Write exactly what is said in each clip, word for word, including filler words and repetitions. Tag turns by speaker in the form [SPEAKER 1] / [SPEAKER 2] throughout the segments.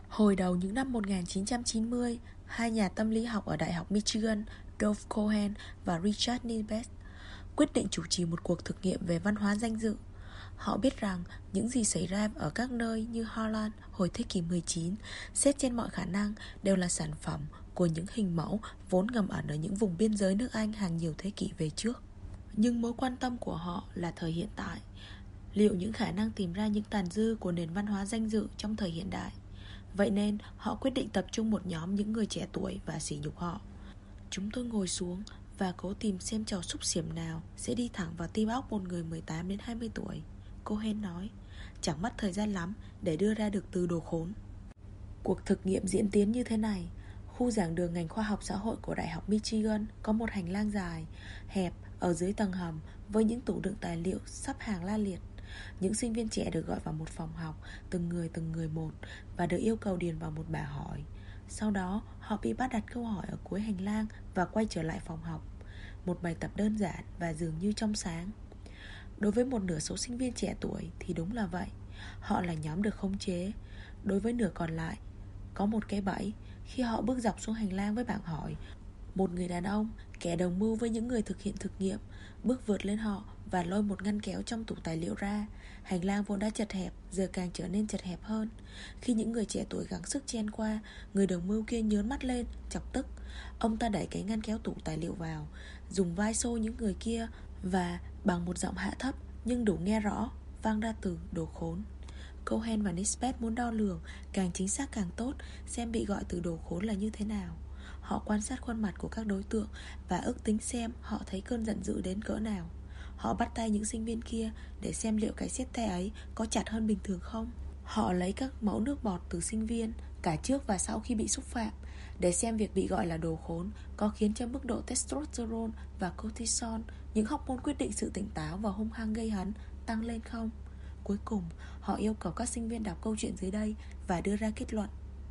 [SPEAKER 1] Hồi đầu những năm một nghìn chín trăm chín mươi, hai nhà tâm lý học ở Đại học Michigan, Dov Cohen và Richard Nibes, quyết định chủ trì một cuộc thực nghiệm về văn hóa danh dự. Họ biết rằng những gì xảy ra ở các nơi như Holland hồi thế kỷ mười chín, xét trên mọi khả năng đều là sản phẩm của những hình mẫu vốn ngầm ẩn ở những vùng biên giới nước Anh hàng nhiều thế kỷ về trước. Nhưng mối quan tâm của họ là thời hiện tại. Liệu những khả năng tìm ra những tàn dư của nền văn hóa danh dự trong thời hiện đại? Vậy nên họ quyết định tập trung một nhóm những người trẻ tuổi và sỉ nhục họ. Chúng tôi ngồi xuống và cố tìm xem trò xúc xỉm nào sẽ đi thẳng vào tim óc một người mười tám đến hai mươi tuổi. Cohen nói, chẳng mất thời gian lắm để đưa ra được từ đồ khốn. Cuộc thực nghiệm diễn tiến như thế này. Khu giảng đường ngành khoa học xã hội của Đại học Michigan có một hành lang dài, hẹp ở dưới tầng hầm với những tủ đựng tài liệu sắp hàng la liệt. Những sinh viên trẻ được gọi vào một phòng học, từng người từng người một, và được yêu cầu điền vào một bảng hỏi. Sau đó họ bị bắt đặt câu hỏi ở cuối hành lang và quay trở lại phòng học. Một bài tập đơn giản và dường như trong sáng. Đối với một nửa số sinh viên trẻ tuổi thì đúng là vậy. Họ là nhóm được khống chế. Đối với nửa còn lại, có một cái bẫy. Khi họ bước dọc xuống hành lang với bảng hỏi, một người đàn ông, kẻ đồng mưu với những người thực hiện thực nghiệm, bước vượt lên họ và lôi một ngăn kéo trong tủ tài liệu ra. Hành lang vốn đã chật hẹp, giờ càng trở nên chật hẹp hơn. Khi những người trẻ tuổi gắng sức chen qua, người đồng mưu kia nhớn mắt lên, chọc tức. Ông ta đẩy cái ngăn kéo tủ tài liệu vào, dùng vai xô những người kia và bằng một giọng hạ thấp nhưng đủ nghe rõ, vang ra từ đồ khốn. Cohen và Nisbet muốn đo lường, càng chính xác càng tốt, xem bị gọi từ đồ khốn là như thế nào. Họ quan sát khuôn mặt của các đối tượng và ước tính xem họ thấy cơn giận dữ đến cỡ nào. Họ bắt tay những sinh viên kia để xem liệu cái siết tay ấy có chặt hơn bình thường không. Họ lấy các mẫu nước bọt từ sinh viên, cả trước và sau khi bị xúc phạm, để xem việc bị gọi là đồ khốn có khiến cho mức độ testosterone và cortisol, những hormone quyết định sự tỉnh táo và hung hăng gây hấn, tăng lên không. Cuối cùng, họ yêu cầu các sinh viên đọc câu chuyện dưới đây và đưa ra kết luận.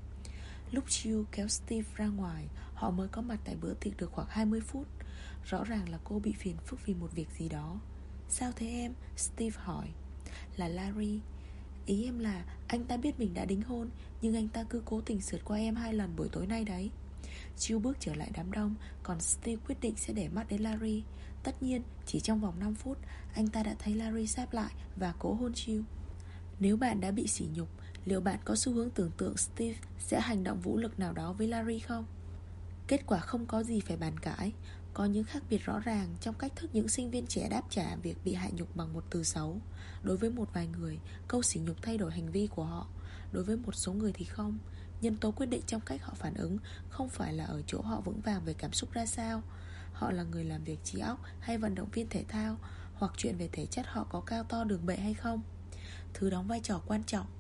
[SPEAKER 1] Lúc Jill kéo Steve ra ngoài, họ mới có mặt tại bữa tiệc được khoảng hai mươi phút. Rõ ràng là cô bị phiền phức vì một việc gì đó. Sao thế em? Steve hỏi. Là Larry. Ý em là anh ta biết mình đã đính hôn, nhưng anh ta cứ cố tình sượt qua em hai lần buổi tối nay đấy. Jill bước trở lại đám đông, còn Steve quyết định sẽ để mắt đến Larry. Tất nhiên, chỉ trong vòng năm phút, anh ta đã thấy Larry sáp lại và cố hôn Jill. Nếu bạn đã bị sỉ nhục, liệu bạn có xu hướng tưởng tượng Steve sẽ hành động vũ lực nào đó với Larry không? Kết quả không có gì phải bàn cãi. Có những khác biệt rõ ràng trong cách thức những sinh viên trẻ đáp trả việc bị hạ nhục bằng một từ xấu. Đối với một vài người, câu sỉ nhục thay đổi hành vi của họ. Đối với một số người thì không. Nhân tố quyết định trong cách họ phản ứng không phải là ở chỗ họ vững vàng về cảm xúc ra sao, họ là người làm việc trí óc hay vận động viên thể thao, hoặc chuyện về thể chất họ có cao to đường bệ hay không. Thứ đóng vai trò quan trọng,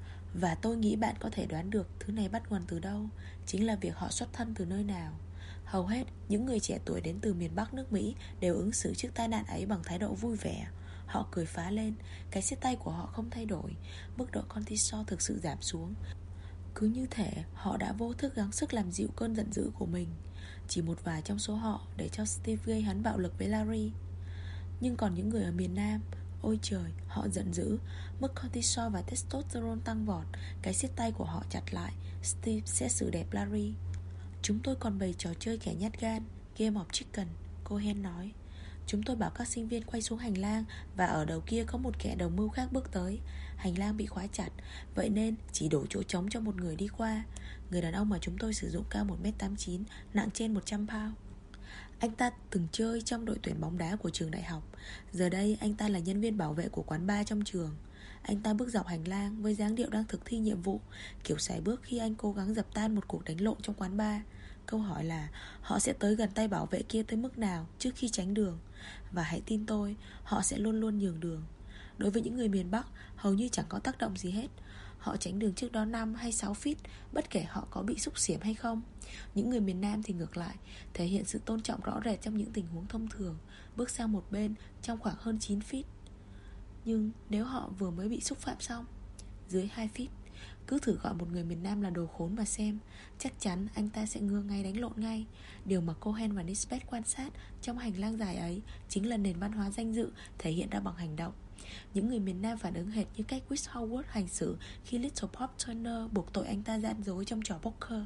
[SPEAKER 1] và tôi nghĩ bạn có thể đoán được thứ này bắt nguồn từ đâu, chính là việc họ xuất thân từ nơi nào. Hầu hết những người trẻ tuổi đến từ miền Bắc nước Mỹ đều ứng xử trước tai nạn ấy bằng thái độ vui vẻ. Họ cười phá lên, cái siết tay của họ không thay đổi, mức độ cortisol thực sự giảm xuống. Cứ như thể họ đã vô thức gắng sức làm dịu cơn giận dữ của mình. Chỉ một vài trong số họ để cho Steve gây hắn bạo lực với Larry. Nhưng còn những người ở miền Nam, ôi trời, họ giận dữ, mức cortisol và testosterone tăng vọt, cái siết tay của họ chặt lại. Steve sẽ xử đẹp Larry. Chúng tôi còn bày trò chơi kẻ nhát gan, Game of Chicken, Cohen nói. Chúng tôi bảo các sinh viên quay xuống hành lang, và ở đầu kia có một kẻ đồng mưu khác bước tới. Hành lang bị khóa chặt, vậy nên chỉ đổ chỗ trống cho một người đi qua. Người đàn ông mà chúng tôi sử dụng cao một mét tám mươi chín, nặng trên một trăm pound. Anh ta từng chơi trong đội tuyển bóng đá của trường đại học. Giờ đây anh ta là nhân viên bảo vệ của quán bar trong trường. Anh ta bước dọc hành lang với dáng điệu đang thực thi nhiệm vụ, kiểu sải bước khi anh cố gắng dập tan một cuộc đánh lộn trong quán bar. Câu hỏi là họ sẽ tới gần tay bảo vệ kia tới mức nào trước khi tránh đường. Và hãy tin tôi, họ sẽ luôn luôn nhường đường. Đối với những người miền Bắc, hầu như chẳng có tác động gì hết. Họ tránh đường trước đó năm hay sáu feet, bất kể họ có bị xúc xỉm hay không. Những người miền Nam thì ngược lại, thể hiện sự tôn trọng rõ rệt trong những tình huống thông thường, bước sang một bên trong khoảng hơn chín feet. Nhưng nếu họ vừa mới bị xúc phạm xong, dưới hai feet, cứ thử gọi một người miền Nam là đồ khốn mà xem, chắc chắn anh ta sẽ ngưa ngay đánh lộn ngay. Điều mà Cohen và Nisbet quan sát trong hành lang dài ấy chính là nền văn hóa danh dự thể hiện ra bằng hành động. Những người miền Nam phản ứng hệt như cách Chris Howard hành xử khi Little Bob Turner buộc tội anh ta gian dối trong trò poker.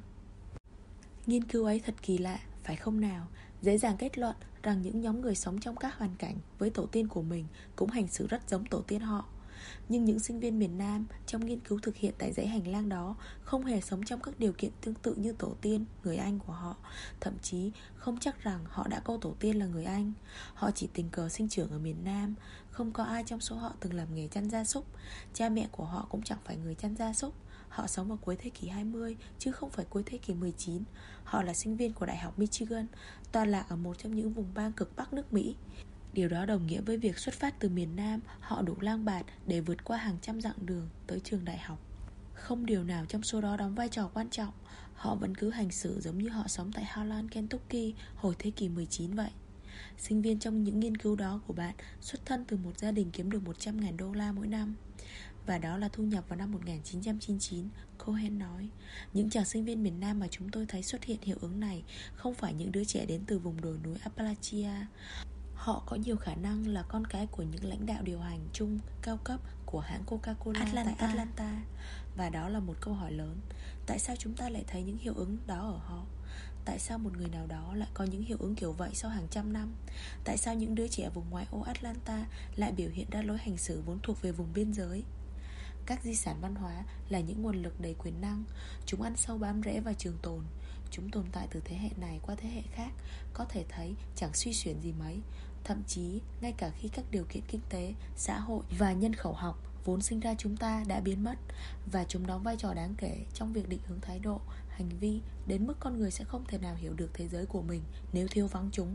[SPEAKER 1] Nghiên cứu ấy thật kỳ lạ, phải không nào? Dễ dàng kết luận rằng những nhóm người sống trong các hoàn cảnh với tổ tiên của mình cũng hành xử rất giống tổ tiên họ. Nhưng những sinh viên miền Nam trong nghiên cứu thực hiện tại dãy hành lang đó không hề sống trong các điều kiện tương tự như tổ tiên, người Anh của họ. Thậm chí không chắc rằng họ đã có tổ tiên là người Anh. Họ chỉ tình cờ sinh trưởng ở miền Nam. Không có ai trong số họ từng làm nghề chăn gia súc. Cha mẹ của họ cũng chẳng phải người chăn gia súc. Họ sống ở cuối thế kỷ hai mươi chứ không phải cuối thế kỷ mười chín. Họ là sinh viên của Đại học Michigan, tọa lạc ở một trong những vùng bang cực Bắc nước Mỹ. Điều đó đồng nghĩa với việc xuất phát từ miền Nam, họ đủ lang bạt để vượt qua hàng trăm dặm đường tới trường đại học. Không điều nào trong số đó đóng vai trò quan trọng. Họ vẫn cứ hành xử giống như họ sống tại Harlan, Kentucky hồi thế kỷ mười chín vậy. Sinh viên trong những nghiên cứu đó của bạn xuất thân từ một gia đình kiếm được một trăm nghìn đô la mỗi năm. Và đó là thu nhập vào năm một nghìn chín trăm chín mươi chín, Cohen nói. Những chàng sinh viên miền Nam mà chúng tôi thấy xuất hiện hiệu ứng này không phải những đứa trẻ đến từ vùng đồi núi Appalachia. Họ có nhiều khả năng là con cái của những lãnh đạo điều hành chung cao cấp của hãng Coca-Cola Atlanta. tại Atlanta. Và đó là một câu hỏi lớn. Tại sao chúng ta lại thấy những hiệu ứng đó ở họ? Tại sao một người nào đó lại có những hiệu ứng kiểu vậy sau hàng trăm năm? Tại sao những đứa trẻ vùng ngoại ô Atlanta lại biểu hiện ra lối hành xử vốn thuộc về vùng biên giới? Các di sản văn hóa là những nguồn lực đầy quyền năng. Chúng ăn sâu bám rễ vào trường tồn. Chúng tồn tại từ thế hệ này qua thế hệ khác. Có thể thấy chẳng suy xuyển gì mấy. Thậm chí ngay cả khi các điều kiện kinh tế, xã hội và nhân khẩu học vốn sinh ra chúng ta đã biến mất. Và chúng đóng vai trò đáng kể trong việc định hướng thái độ, hành vi, đến mức con người sẽ không thể nào hiểu được thế giới của mình nếu thiếu vắng chúng.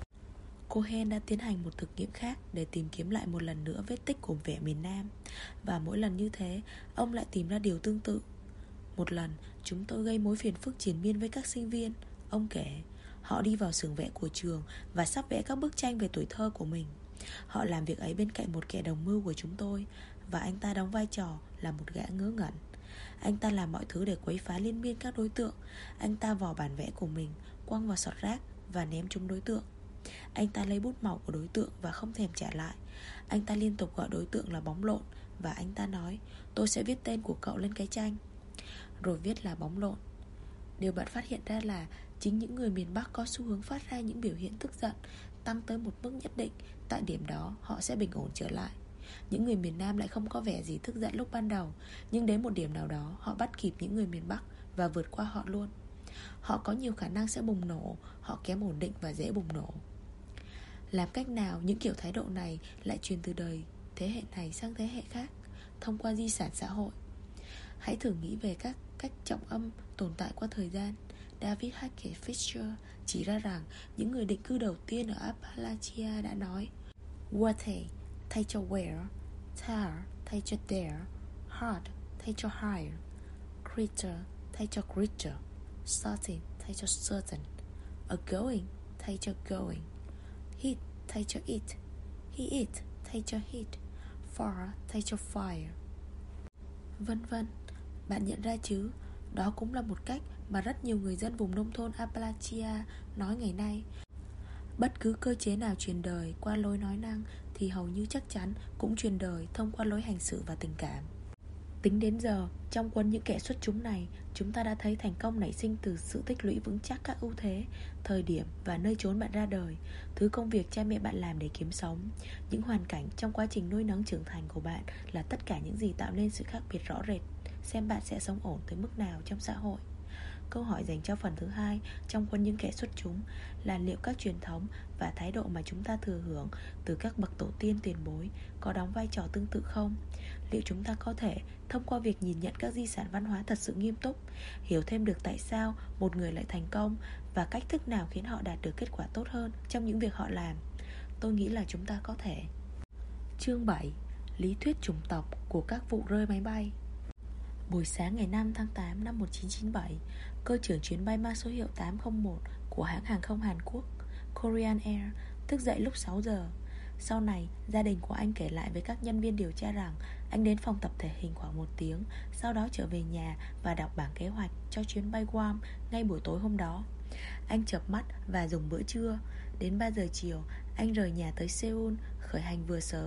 [SPEAKER 1] Cohen đã tiến hành một thực nghiệm khác để tìm kiếm lại một lần nữa vết tích của vẻ miền Nam. Và mỗi lần như thế, ông lại tìm ra điều tương tự. Một lần, chúng tôi gây mối phiền phức triền miên với các sinh viên. Ông kể, họ đi vào xưởng vẽ của trường và sắp vẽ các bức tranh về tuổi thơ của mình. Họ làm việc ấy bên cạnh một kẻ đồng mưu của chúng tôi, và anh ta đóng vai trò là một gã ngớ ngẩn. Anh ta làm mọi thứ để quấy phá liên miên các đối tượng. Anh ta vò bản vẽ của mình, quăng vào sọt rác và ném chúng đối tượng. Anh ta lấy bút màu của đối tượng và không thèm trả lại. Anh ta liên tục gọi đối tượng là bóng lộn. Và anh ta nói, tôi sẽ viết tên của cậu lên cái tranh. Rồi viết là bóng lộn. Điều bạn phát hiện ra là chính những người miền Bắc có xu hướng phát ra những biểu hiện tức giận tăng tới một mức nhất định. Tại điểm đó họ sẽ bình ổn trở lại. Những người miền Nam lại không có vẻ gì tức giận lúc ban đầu. Nhưng đến một điểm nào đó họ bắt kịp những người miền Bắc và vượt qua họ luôn. Họ có nhiều khả năng sẽ bùng nổ. Họ kém ổn định và dễ bùng nổ. Làm cách nào những kiểu thái độ này lại truyền từ đời thế hệ này sang thế hệ khác? Thông qua di sản xã hội. Hãy thử nghĩ về các cách trọng âm tồn tại qua thời gian. David Hackett Fischer chỉ ra rằng những người định cư đầu tiên ở Appalachia đã nói: water thay cho where, tar thay cho there, hard thay cho higher, creature thay cho creature, certain thay cho certain, a going thay cho going, heat thay cho it, he it thay cho heat, fire thay cho fire, vân vân. Bạn nhận ra chứ, đó cũng là một cách mà rất nhiều người dân vùng nông thôn Appalachia nói ngày nay. Bất cứ cơ chế nào truyền đời qua lối nói năng thì hầu như chắc chắn cũng truyền đời thông qua lối hành xử và tình cảm. Tính đến giờ, trong quân những kẻ xuất chúng này, chúng ta đã thấy thành công nảy sinh từ sự tích lũy vững chắc các ưu thế, thời điểm và nơi chốn bạn ra đời, thứ công việc cha mẹ bạn làm để kiếm sống. Những hoàn cảnh trong quá trình nuôi nấng trưởng thành của bạn là tất cả những gì tạo nên sự khác biệt rõ rệt, xem bạn sẽ sống ổn tới mức nào trong xã hội. Câu hỏi dành cho phần thứ hai trong quân những kẻ xuất chúng là liệu các truyền thống và thái độ mà chúng ta thừa hưởng từ các bậc tổ tiên tiền bối có đóng vai trò tương tự không? Liệu chúng ta có thể, thông qua việc nhìn nhận các di sản văn hóa thật sự nghiêm túc, hiểu thêm được tại sao một người lại thành công và cách thức nào khiến họ đạt được kết quả tốt hơn trong những việc họ làm? Tôi nghĩ là chúng ta có thể. Chương bảy. Lý thuyết chủng tộc của các vụ rơi máy bay. Buổi sáng ngày năm tháng tám năm một nghìn chín trăm chín mươi bảy, cơ trưởng chuyến bay mang số hiệu tám không một của hãng hàng không Hàn Quốc Korean Air thức dậy lúc sáu giờ. Sau này, gia đình của anh kể lại với các nhân viên điều tra rằng anh đến phòng tập thể hình khoảng một tiếng, sau đó trở về nhà và đọc bảng kế hoạch cho chuyến bay Guam ngay buổi tối hôm đó. Anh chợp mắt và dùng bữa trưa. Đến ba giờ chiều, anh rời nhà tới Seoul, khởi hành vừa sớm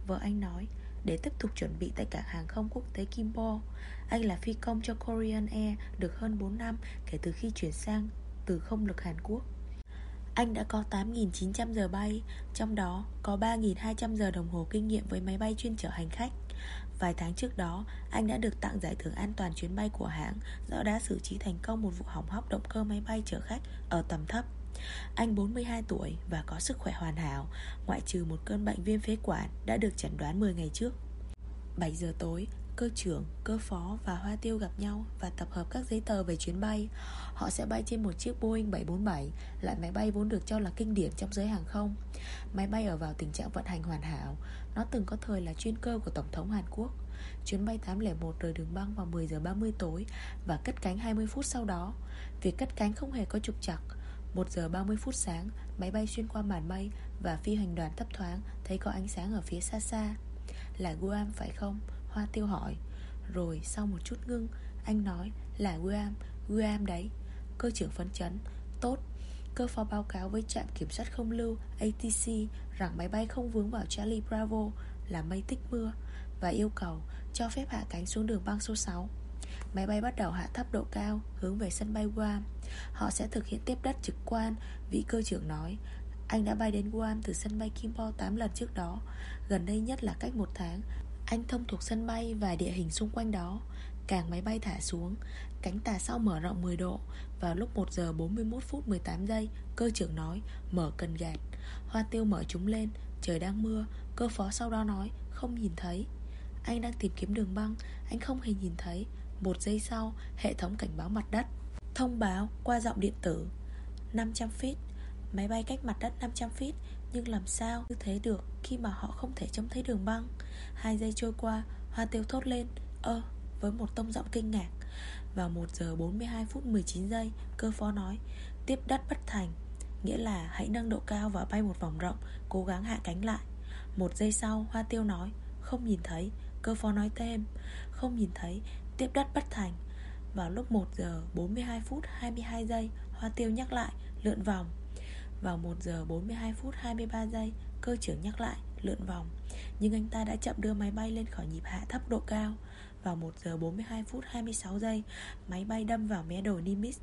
[SPEAKER 1] Vợ anh nói, để tiếp tục chuẩn bị tại cảng hàng không quốc tế Gimpo. Anh là phi công cho Korean Air được hơn bốn năm kể từ khi chuyển sang từ không lực Hàn Quốc. Anh đã có tám nghìn chín trăm giờ bay, trong đó có ba nghìn hai trăm giờ đồng hồ kinh nghiệm với máy bay chuyên chở hành khách. Vài tháng trước đó, anh đã được tặng giải thưởng an toàn chuyến bay của hãng do đã xử trí thành công một vụ hỏng hóc động cơ máy bay chở khách ở tầm thấp. Anh bốn mươi hai tuổi và có sức khỏe hoàn hảo, ngoại trừ một cơn bệnh viêm phế quản đã được chẩn đoán mười ngày trước. Bảy giờ tối, cơ trưởng, cơ phó và Hoa Tiêu gặp nhau và tập hợp các giấy tờ về chuyến bay. Họ sẽ bay trên một chiếc Boeing bảy bốn bảy, loại máy bay vốn được cho là kinh điển trong giới hàng không. Máy bay ở vào tình trạng vận hành hoàn hảo. Nó từng có thời là chuyên cơ của Tổng thống Hàn Quốc. Chuyến bay tám không một rời đường băng vào mười giờ ba mươi tối và cất cánh hai mươi phút sau đó. Việc cất cánh không hề có trục trặc. Một giờ ba mươi phút sáng, máy bay xuyên qua màn mây và phi hành đoàn thấp thoáng thấy có ánh sáng ở phía xa xa. Là Guam phải không? Hoa Tiêu hỏi. Rồi sau một chút ngưng, anh nói là Guam, Guam đấy. Cơ trưởng phấn chấn. Tốt. Cơ phó báo cáo với trạm kiểm soát không lưu A T C rằng máy bay không vướng vào Charlie Bravo là mây tích mưa và yêu cầu cho phép hạ cánh xuống đường băng số sáu. Máy bay bắt đầu hạ thấp độ cao hướng về sân bay Guam. Họ sẽ thực hiện tiếp đất trực quan, vị cơ trưởng nói. Anh đã bay đến Guam từ sân bay Gimpo tám lần trước đó. Gần đây nhất là cách một tháng. Anh thông thuộc sân bay và địa hình xung quanh đó. Càng máy bay thả xuống, cánh tà sau mở rộng mười độ. Vào lúc một giờ bốn mươi mốt phút mười tám giây, cơ trưởng nói mở cần gạt. Hoa Tiêu mở chúng lên. Trời đang mưa. Cơ phó sau đó nói không nhìn thấy. Anh đang tìm kiếm đường băng. Anh không hề nhìn thấy. Một giây sau, hệ thống cảnh báo mặt đất thông báo qua giọng điện tử năm trăm feet. Máy bay cách mặt đất năm trăm feet. Nhưng làm sao như thế được khi mà họ không thể trông thấy đường băng? Hai giây trôi qua, Hoa Tiêu thốt lên ơ với một tông giọng kinh ngạc. Vào một giờ bốn mươi hai phút mười chín giây, cơ phó nói tiếp đất bất thành, nghĩa là hãy nâng độ cao và bay một vòng rộng, cố gắng hạ cánh lại. Một giây sau, Hoa Tiêu nói không nhìn thấy. Cơ phó nói thêm không nhìn thấy, tiếp đất bất thành. Vào lúc một giờ bốn mươi hai phút hai mươi hai giây, Hoa Tiêu nhắc lại lượn vòng. Vào một giờ bốn mươi hai phút hai mươi ba giây, cơ trưởng nhắc lại lượn vòng. Nhưng anh ta đã chậm đưa máy bay lên khỏi nhịp hạ thấp độ cao. Vào một giờ bốn mươi hai phút hai mươi sáu giây, máy bay đâm vào mé đồi Nimitz,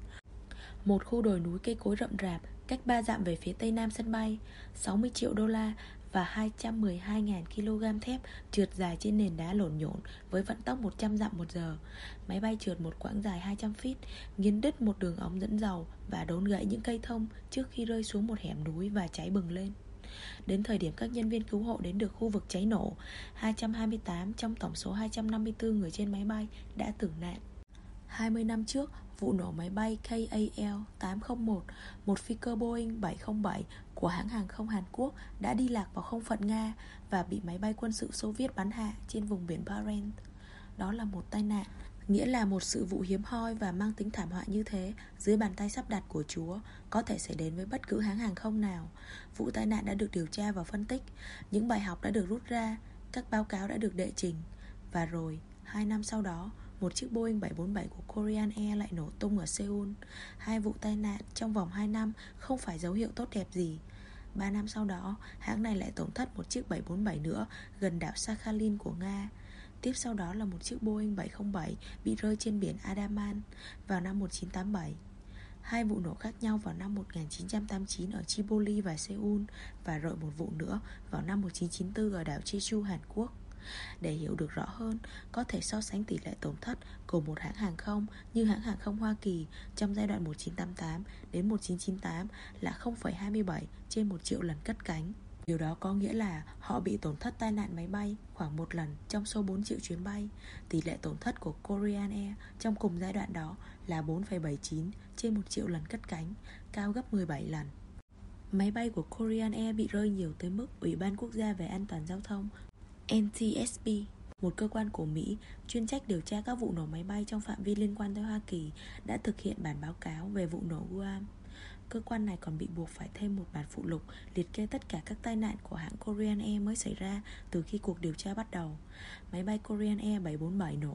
[SPEAKER 1] một khu đồi núi cây cối rậm rạp cách ba dặm về phía tây nam sân bay. Sáu mươi triệu đô la và hai trăm mười hai nghìn ki-lô-gam thép trượt dài trên nền đá lổn nhổn với vận tốc một trăm dặm một giờ. Máy bay trượt một quãng dài hai trăm feet, nghiến đứt một đường ống dẫn dầu và đốn gãy những cây thông trước khi rơi xuống một hẻm núi và cháy bừng lên. Đến thời điểm các nhân viên cứu hộ đến được khu vực cháy nổ, hai trăm hai mươi tám trong tổng số hai trăm năm mươi tư người trên máy bay đã tử nạn. hai mươi năm trước, vụ nổ máy bay K A L tám không một, một phi cơ Boeing bảy không bảy của hãng hàng không Hàn Quốc đã đi lạc vào không phận Nga và bị máy bay quân sự Xô Viết bắn hạ trên vùng biển Barents. Đó là một tai nạn, nghĩa là một sự vụ hiếm hoi và mang tính thảm họa như thế dưới bàn tay sắp đặt của Chúa có thể xảy đến với bất cứ hãng hàng không nào. Vụ tai nạn đã được điều tra và phân tích, những bài học đã được rút ra, các báo cáo đã được đệ trình. Và rồi, hai năm sau đó, một chiếc Boeing bảy bốn bảy của Korean Air lại nổ tung ở Seoul. Hai vụ tai nạn trong vòng hai năm không phải dấu hiệu tốt đẹp gì. Ba năm sau đó, hãng này lại tổn thất một chiếc bảy bốn bảy nữa gần đảo Sakhalin của Nga. Tiếp sau đó là một chiếc Boeing bảy không bảy bị rơi trên biển Andaman vào năm một nghìn chín trăm tám mươi bảy. Hai vụ nổ khác nhau vào năm một nghìn chín trăm tám mươi chín ở Tripoli và Seoul, và rồi một vụ nữa vào năm một nghìn chín trăm chín mươi tư ở đảo Jeju, Hàn Quốc. Để hiểu được rõ hơn, có thể so sánh tỷ lệ tổn thất của một hãng hàng không như hãng hàng không Hoa Kỳ trong giai đoạn một nghìn chín trăm tám mươi tám đến một nghìn chín trăm chín mươi tám là không phẩy hai mươi bảy trên một triệu lần cất cánh. Điều đó có nghĩa là họ bị tổn thất tai nạn máy bay khoảng một lần trong số bốn triệu chuyến bay. Tỷ lệ tổn thất của Korean Air trong cùng giai đoạn đó là bốn phẩy bảy chín trên một triệu lần cất cánh, cao gấp mười bảy lần. Máy bay của Korean Air bị rơi nhiều tới mức Ủy ban Quốc gia về An toàn Giao thông N T S B, một cơ quan của Mỹ chuyên trách điều tra các vụ nổ máy bay trong phạm vi liên quan tới Hoa Kỳ, đã thực hiện bản báo cáo về vụ nổ Guam. Cơ quan này còn bị buộc phải thêm một bản phụ lục liệt kê tất cả các tai nạn của hãng Korean Air mới xảy ra từ khi cuộc điều tra bắt đầu. Máy bay Korean Air bảy bốn bảy nổ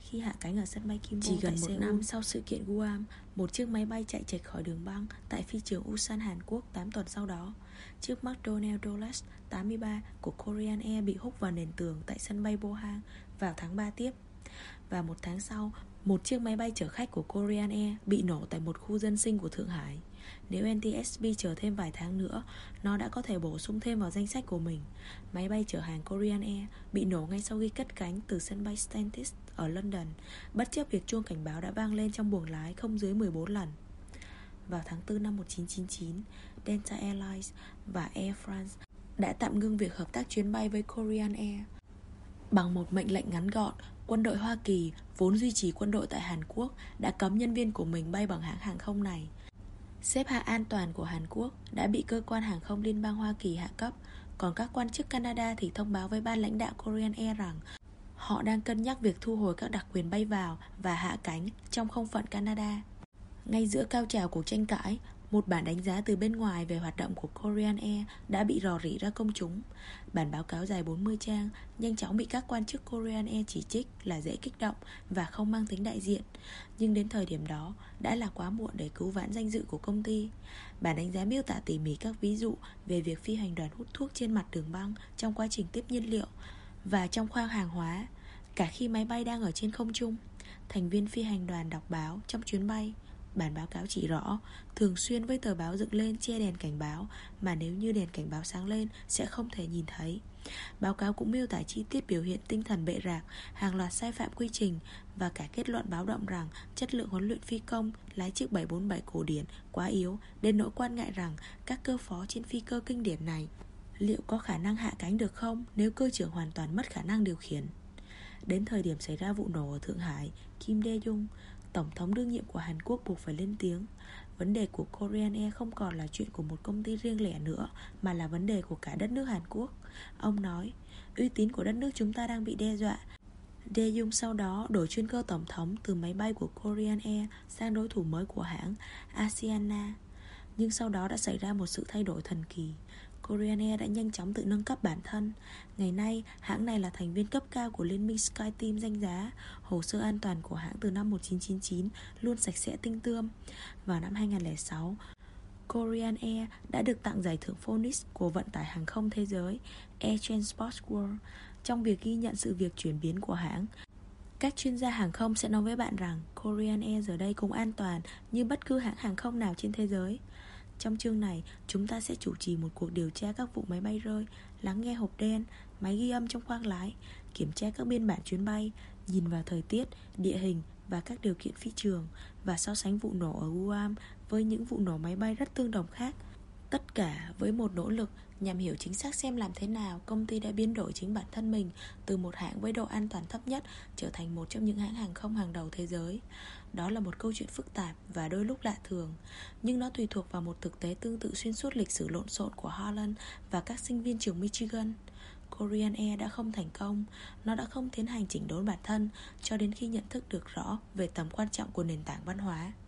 [SPEAKER 1] khi hạ cánh ở sân bay Kim Chỉ gần một năm sau sự kiện Guam, một chiếc máy bay chạy chệch khỏi đường băng tại phi trường Ulsan, Hàn Quốc. Tám tuần sau đó, chiếc McDonnell Dulles tám mươi ba của Korean Air bị húc vào nền tường tại sân bay Pohang vào tháng ba tiếp. Và một tháng sau, một chiếc máy bay chở khách của Korean Air bị nổ tại một khu dân sinh của Thượng Hải. Nếu en tê ét bê chờ thêm vài tháng nữa, nó đã có thể bổ sung thêm vào danh sách của mình. Máy bay chở hàng Korean Air bị nổ ngay sau khi cất cánh từ sân bay Stansted ở London, bất chấp việc chuông cảnh báo đã vang lên trong buồng lái không dưới mười bốn lần. Vào tháng tư năm một nghìn chín trăm chín mươi chín, Delta Airlines và Air France đã tạm ngưng việc hợp tác chuyến bay với Korean Air. Bằng một mệnh lệnh ngắn gọn, quân đội Hoa Kỳ, vốn duy trì quân đội tại Hàn Quốc, đã cấm nhân viên của mình bay bằng hãng hàng không này. Xếp hạng an toàn của Hàn Quốc đã bị cơ quan hàng không liên bang Hoa Kỳ hạ cấp. Còn các quan chức Canada thì thông báo với ban lãnh đạo Korean Air rằng họ đang cân nhắc việc thu hồi các đặc quyền bay vào và hạ cánh trong không phận Canada. Ngay giữa cao trào cuộc tranh cãi, một bản đánh giá từ bên ngoài về hoạt động của Korean Air đã bị rò rỉ ra công chúng. Bản báo cáo dài bốn mươi trang nhanh chóng bị các quan chức Korean Air chỉ trích là dễ kích động và không mang tính đại diện. Nhưng đến thời điểm đó đã là quá muộn để cứu vãn danh dự của công ty. Bản đánh giá miêu tả tỉ mỉ các ví dụ về việc phi hành đoàn hút thuốc trên mặt đường băng trong quá trình tiếp nhiên liệu và trong khoang hàng hóa, cả khi máy bay đang ở trên không trung. Thành viên phi hành đoàn đọc báo trong chuyến bay. Bản báo cáo chỉ rõ, thường xuyên với tờ báo dựng lên che đèn cảnh báo, mà nếu như đèn cảnh báo sáng lên sẽ không thể nhìn thấy. Báo cáo cũng miêu tả chi tiết biểu hiện tinh thần bệ rạc, hàng loạt sai phạm quy trình và cả kết luận báo động rằng chất lượng huấn luyện phi công lái chiếc bảy bốn bảy cổ điển quá yếu, đến nỗi quan ngại rằng các cơ phó trên phi cơ kinh điển này liệu có khả năng hạ cánh được không nếu cơ trưởng hoàn toàn mất khả năng điều khiển. Đến thời điểm xảy ra vụ nổ ở Thượng Hải, Kim Dae-jung, Tổng thống đương nhiệm của Hàn Quốc, buộc phải lên tiếng. Vấn đề của Korean Air không còn là chuyện của một công ty riêng lẻ nữa, mà là vấn đề của cả đất nước Hàn Quốc. Ông nói, uy tín của đất nước chúng ta đang bị đe dọa. Dae-jung sau đó đổi chuyên cơ tổng thống từ máy bay của Korean Air sang đối thủ mới của hãng, Asiana. Nhưng sau đó đã xảy ra một sự thay đổi thần kỳ. Korean Air đã nhanh chóng tự nâng cấp bản thân. Ngày nay, hãng này là thành viên cấp cao của Liên minh SkyTeam danh giá. Hồ sơ an toàn của hãng từ năm một nghìn chín trăm chín mươi chín luôn sạch sẽ tinh tươm. Vào năm hai nghìn không trăm lẻ sáu, Korean Air đã được tặng giải thưởng Phoenix của vận tải hàng không thế giới Air Transport World trong việc ghi nhận sự việc chuyển biến của hãng. Các chuyên gia hàng không sẽ nói với bạn rằng Korean Air giờ đây cũng an toàn như bất cứ hãng hàng không nào trên thế giới. Trong chương này, chúng ta sẽ chủ trì một cuộc điều tra các vụ máy bay rơi, lắng nghe hộp đen, máy ghi âm trong khoang lái, kiểm tra các biên bản chuyến bay, nhìn vào thời tiết, địa hình và các điều kiện phi trường, và so sánh vụ nổ ở Guam với những vụ nổ máy bay rất tương đồng khác. Tất cả với một nỗ lực nhằm hiểu chính xác xem làm thế nào công ty đã biến đổi chính bản thân mình từ một hãng với độ an toàn thấp nhất trở thành một trong những hãng hàng không hàng đầu thế giới. Đó là một câu chuyện phức tạp và đôi lúc lạ thường, nhưng nó tùy thuộc vào một thực tế tương tự xuyên suốt lịch sử lộn xộn của Harlan và các sinh viên trường Michigan. Korean Air đã không thành công. Nó đã không tiến hành chỉnh đốn bản thân cho đến khi nhận thức được rõ về tầm quan trọng của nền tảng văn hóa.